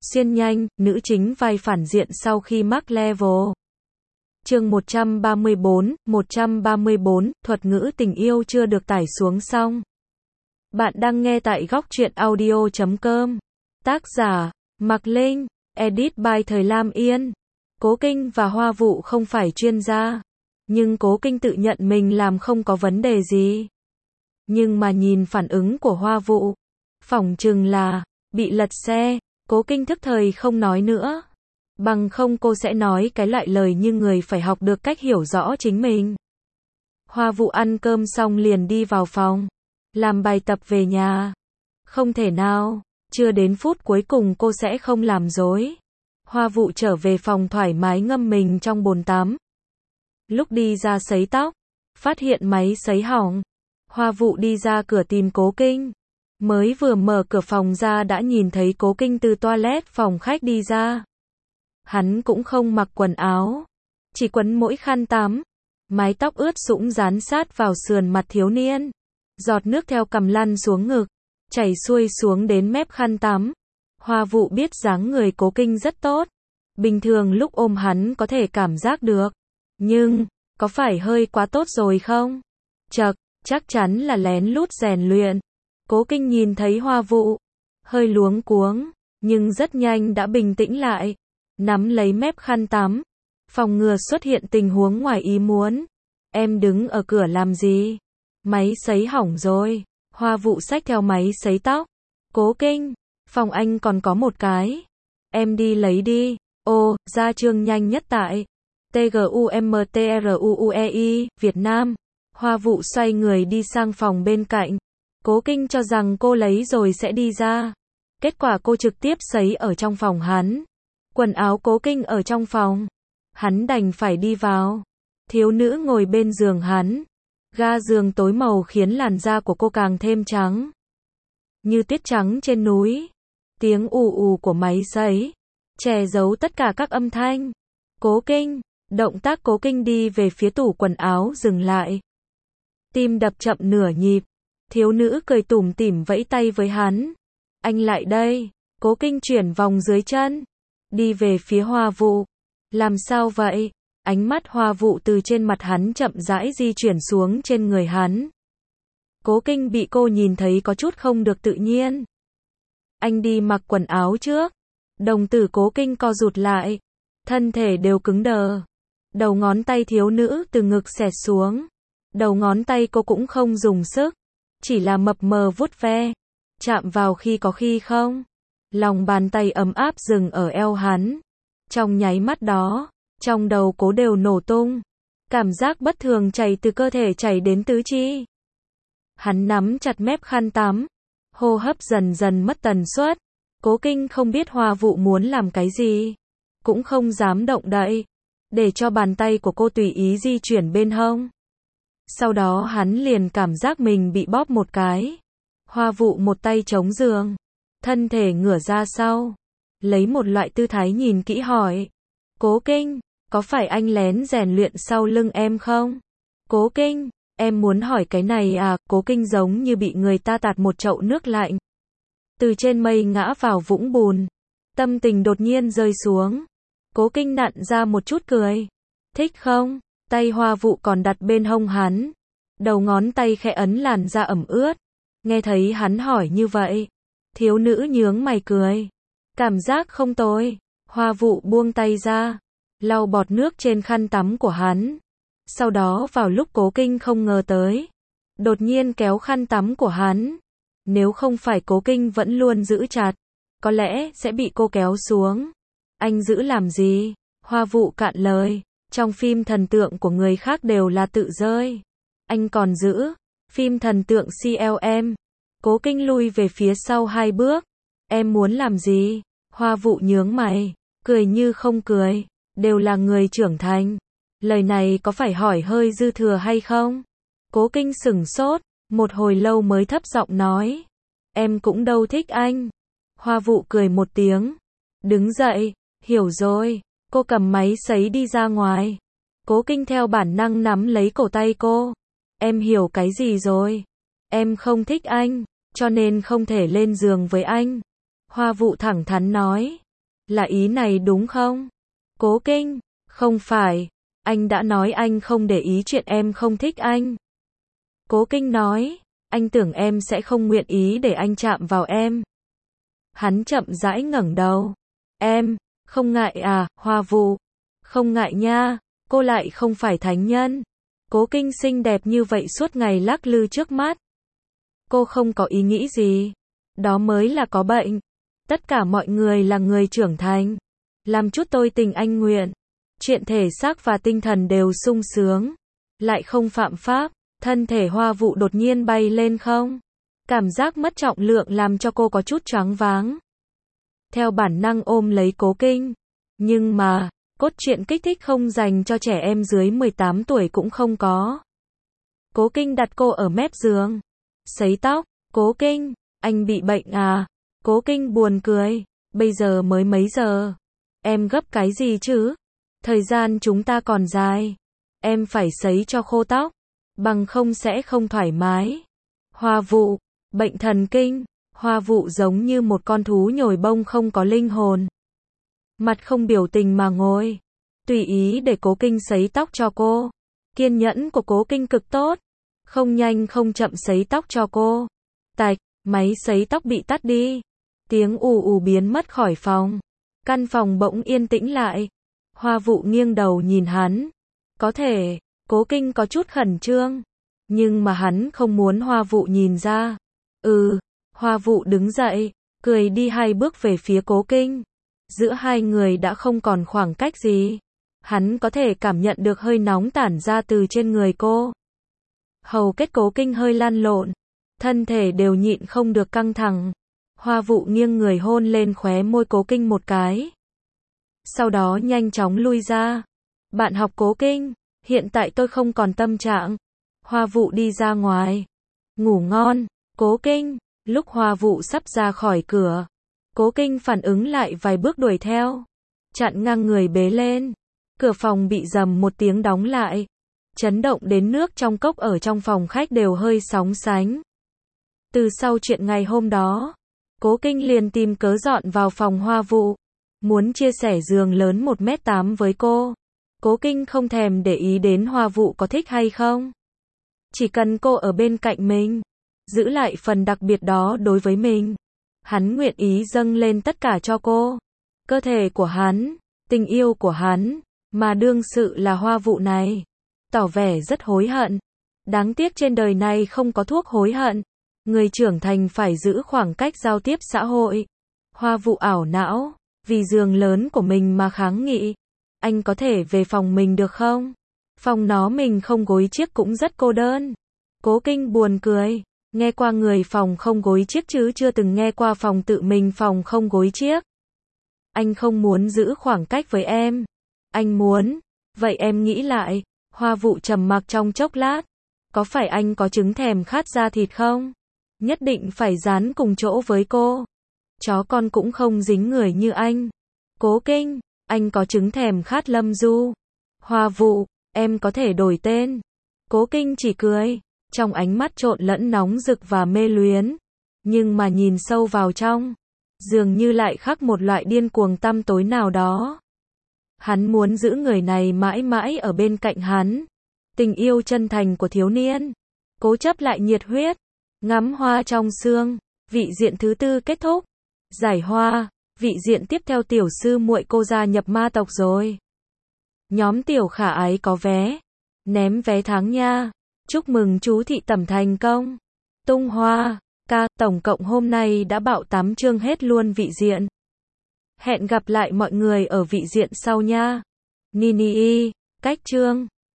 Xuyên nhanh, nữ chính vai phản diện sau khi mắc level. Chương 134, thuật ngữ tình yêu chưa được tải xuống xong. Bạn đang nghe tại góc truyện audio.com. Tác giả, Mạc Linh, edit by Thời Lam Yên. Cố Kinh và Hoa Vụ không phải chuyên gia, nhưng Cố Kinh tự nhận mình làm không có vấn đề gì. Nhưng mà nhìn phản ứng của Hoa Vụ, phỏng chừng là bị lật xe. Cố Kinh thức thời không nói nữa. Bằng không cô sẽ nói cái loại lời như người phải học được cách hiểu rõ chính mình. Hoa Vụ ăn cơm xong liền đi vào phòng, làm bài tập về nhà. Không thể nào, chưa đến phút cuối cùng cô sẽ không làm dối. Hoa Vụ trở về phòng thoải mái ngâm mình trong bồn tắm. Lúc đi ra sấy tóc, phát hiện máy sấy hỏng. Hoa Vụ đi ra cửa tìm Cố Kinh. Mới vừa mở cửa phòng ra đã nhìn thấy Cố Kinh từ toilet phòng khách đi ra. Hắn cũng không mặc quần áo, chỉ quấn mỗi khăn tắm. Mái tóc ướt sũng dán sát vào sườn mặt thiếu niên. Giọt nước theo cằm lăn xuống ngực, chảy xuôi xuống đến mép khăn tắm. Hoa Vụ biết dáng người Cố Kinh rất tốt. Bình thường lúc ôm hắn có thể cảm giác được. Nhưng, có phải hơi quá tốt rồi không? Chắc chắn là lén lút rèn luyện. Cố Kinh nhìn thấy Hoa Vụ, hơi luống cuống, nhưng rất nhanh đã bình tĩnh lại. Nắm lấy mép khăn tắm, phòng ngừa xuất hiện tình huống ngoài ý muốn. Em đứng ở cửa làm gì? Máy sấy hỏng rồi. Hoa Vụ xách theo máy sấy tóc. Cố Kinh, phòng anh còn có một cái. Em đi lấy đi. Ô, ra chương nhanh nhất tại TGUMTRUUEI, Việt Nam. Hoa Vụ xoay người đi sang phòng bên cạnh. Cố Kinh cho rằng cô lấy rồi sẽ đi ra. Kết quả cô trực tiếp sấy ở trong phòng hắn. Quần áo Cố Kinh ở trong phòng. Hắn đành phải đi vào. Thiếu nữ ngồi bên giường hắn. Ga giường tối màu khiến làn da của cô càng thêm trắng. Như tuyết trắng trên núi. Tiếng ù ù của máy sấy che giấu tất cả các âm thanh. Cố Kinh, động tác Cố Kinh đi về phía tủ quần áo dừng lại. Tim đập chậm nửa nhịp. Thiếu nữ cười tủm tỉm vẫy tay với hắn. Anh lại đây. Cố Kinh chuyển vòng dưới chân, đi về phía Hoa Vụ. Làm sao vậy? Ánh mắt Hoa Vụ từ trên mặt hắn chậm rãi di chuyển xuống trên người hắn. Cố Kinh bị cô nhìn thấy có chút không được tự nhiên. Anh đi mặc quần áo trước. Đồng tử Cố Kinh co rụt lại. Thân thể đều cứng đờ. Đầu ngón tay thiếu nữ từ ngực xẹt xuống. Đầu ngón tay cô cũng không dùng sức. Chỉ là mập mờ vuốt ve. Chạm vào khi có khi không. Lòng bàn tay ấm áp dừng ở eo hắn. Trong nháy mắt đó, trong đầu Cố đều nổ tung. Cảm giác bất thường chảy từ cơ thể chảy đến tứ chi. Hắn nắm chặt mép khăn tắm. Hô hấp dần dần mất tần suất. Cố Kinh không biết Hoa Vụ muốn làm cái gì. Cũng không dám động đậy. Để cho bàn tay của cô tùy ý di chuyển bên hông. Sau đó hắn liền cảm giác mình bị bóp một cái. Hoa Vụ một tay chống giường. Thân thể ngửa ra sau. Lấy một loại tư thái nhìn kỹ hỏi. Cố Kinh, có phải anh lén rèn luyện sau lưng em không? Cố Kinh, em muốn hỏi cái này à? Cố Kinh giống như bị người ta tạt một chậu nước lạnh. Từ trên mây ngã vào vũng bùn. Tâm tình đột nhiên rơi xuống. Cố Kinh nặn ra một chút cười. Thích không? Tay Hoa Vụ còn đặt bên hông hắn. Đầu ngón tay khẽ ấn làn da ẩm ướt. Nghe thấy hắn hỏi như vậy. Thiếu nữ nhướng mày cười. Cảm giác không tồi. Hoa Vụ buông tay ra. Lau bọt nước trên khăn tắm của hắn. Sau đó vào lúc Cố Kinh không ngờ tới. Đột nhiên kéo khăn tắm của hắn. Nếu không phải Cố Kinh vẫn luôn giữ chặt. Có lẽ sẽ bị cô kéo xuống. Anh giữ làm gì? Hoa Vụ cạn lời. Trong phim thần tượng của người khác đều là tự rơi. Anh còn giữ. Phim thần tượng CLM. Cố Kinh lui về phía sau 2 bước. Em muốn làm gì? Hoa Vụ nhướng mày. Cười như không cười. Đều là người trưởng thành. Lời này có phải hỏi hơi dư thừa hay không? Cố Kinh sửng sốt. Một hồi lâu mới thấp giọng nói. Em cũng đâu thích anh. Hoa Vụ cười một tiếng. Đứng dậy. Hiểu rồi. Cô cầm máy sấy đi ra ngoài. Cố Kinh theo bản năng nắm lấy cổ tay cô. Em hiểu cái gì rồi? Em không thích anh, cho nên không thể lên giường với anh. Hoa Vụ thẳng thắn nói. Là ý này đúng không? Cố Kinh, không phải, anh đã nói anh không để ý chuyện em không thích anh. Cố Kinh nói, anh tưởng em sẽ không nguyện ý để anh chạm vào em. Hắn chậm rãi ngẩng đầu. Em, không ngại à, Hoa Vụ? Không ngại nha, cô lại không phải thánh nhân. Cố Kinh xinh đẹp như vậy suốt ngày lắc lư trước mắt. Cô không có ý nghĩ gì. Đó mới là có bệnh. Tất cả mọi người là người trưởng thành. Làm chút tôi tình anh nguyện. Chuyện thể xác và tinh thần đều sung sướng. Lại không phạm pháp. Thân thể Hoa Vụ đột nhiên bay lên không. Cảm giác mất trọng lượng làm cho cô có chút choáng váng. Theo bản năng ôm lấy Cố Kinh. Nhưng mà, cốt truyện kích thích không dành cho trẻ em dưới 18 tuổi cũng không có. Cố Kinh đặt cô ở mép giường. Sấy tóc. Cố Kinh, anh bị bệnh à? Cố Kinh buồn cười. Bây giờ mới mấy giờ? Em gấp cái gì chứ? Thời gian chúng ta còn dài. Em phải sấy cho khô tóc. Bằng không sẽ không thoải mái. Hoa Vụ, bệnh thần kinh. Hoa Vụ giống như một con thú nhồi bông không có linh hồn. Mặt không biểu tình mà ngồi. Tùy ý để Cố Kinh sấy tóc cho cô. Kiên nhẫn của Cố Kinh cực tốt. Không nhanh không chậm sấy tóc cho cô. Tạch, máy sấy tóc bị tắt đi. Tiếng ù ù biến mất khỏi phòng. Căn phòng bỗng yên tĩnh lại. Hoa Vụ nghiêng đầu nhìn hắn. Có thể, Cố Kinh có chút khẩn trương. Nhưng mà hắn không muốn Hoa Vụ nhìn ra. Hoa Vụ đứng dậy, cười đi 2 bước về phía Cố Kinh. Giữa hai người đã không còn khoảng cách gì. Hắn có thể cảm nhận được hơi nóng tản ra từ trên người cô. Hầu kết Cố Kinh hơi lăn lộn. Thân thể đều nhịn không được căng thẳng. Hoa Vụ nghiêng người hôn lên khóe môi Cố Kinh một cái. Sau đó nhanh chóng lui ra. Bạn học Cố Kinh, hiện tại tôi không còn tâm trạng. Hoa Vụ đi ra ngoài. Ngủ ngon, Cố Kinh. Lúc Hoa Vụ sắp ra khỏi cửa, Cố Kinh phản ứng lại vài bước đuổi theo. Chặn ngang người bế lên. Cửa phòng bị rầm một tiếng đóng lại. Chấn động đến nước trong cốc ở trong phòng khách đều hơi sóng sánh. Từ sau chuyện ngày hôm đó, Cố Kinh liền tìm cớ dọn vào phòng Hoa Vụ. Muốn chia sẻ giường lớn 1m8 với cô. Cố Kinh không thèm để ý đến Hoa Vụ có thích hay không. Chỉ cần cô ở bên cạnh mình, giữ lại phần đặc biệt đó đối với mình. Hắn nguyện ý dâng lên tất cả cho cô. Cơ thể của hắn, tình yêu của hắn, mà đương sự là Hoa Vụ này. Tỏ vẻ rất hối hận. Đáng tiếc trên đời này không có thuốc hối hận. Người trưởng thành phải giữ khoảng cách giao tiếp xã hội. Hoa Vụ ảo não, vì giường lớn của mình mà kháng nghị. Anh có thể về phòng mình được không? Phòng nó mình không gối chiếc cũng rất cô đơn. Cố Kinh buồn cười. Nghe qua người phòng không gối chiếc chứ chưa từng nghe qua phòng tự mình phòng không gối chiếc. Anh không muốn giữ khoảng cách với em. Anh muốn. Vậy em nghĩ lại. Hoa Vụ trầm mặc trong chốc lát. Có phải anh có chứng thèm khát da thịt không? Nhất định phải dán cùng chỗ với cô. Chó con cũng không dính người như anh. Cố Kinh, anh có chứng thèm khát Lâm Du. Hoa Vụ, em có thể đổi tên. Cố Kinh chỉ cười. Trong ánh mắt trộn lẫn nóng rực và mê luyến. Nhưng mà nhìn sâu vào trong, dường như lại khắc một loại điên cuồng tăm tối nào đó. Hắn muốn giữ người này mãi mãi ở bên cạnh hắn. Tình yêu chân thành của thiếu niên. Cố chấp lại nhiệt huyết. Ngắm hoa trong sương. Vị diện thứ 4 kết thúc. Giải hoa. Vị diện tiếp theo tiểu sư muội cô gia nhập ma tộc rồi. Nhóm tiểu khả ái có vé. Ném vé tháng nha. Chúc mừng chú thị tẩm thành công. Tung hoa, ca, tổng cộng hôm nay đã bạo 8 chương hết luôn vị diện. Hẹn gặp lại mọi người ở vị diện sau nha. Nini, cách chương.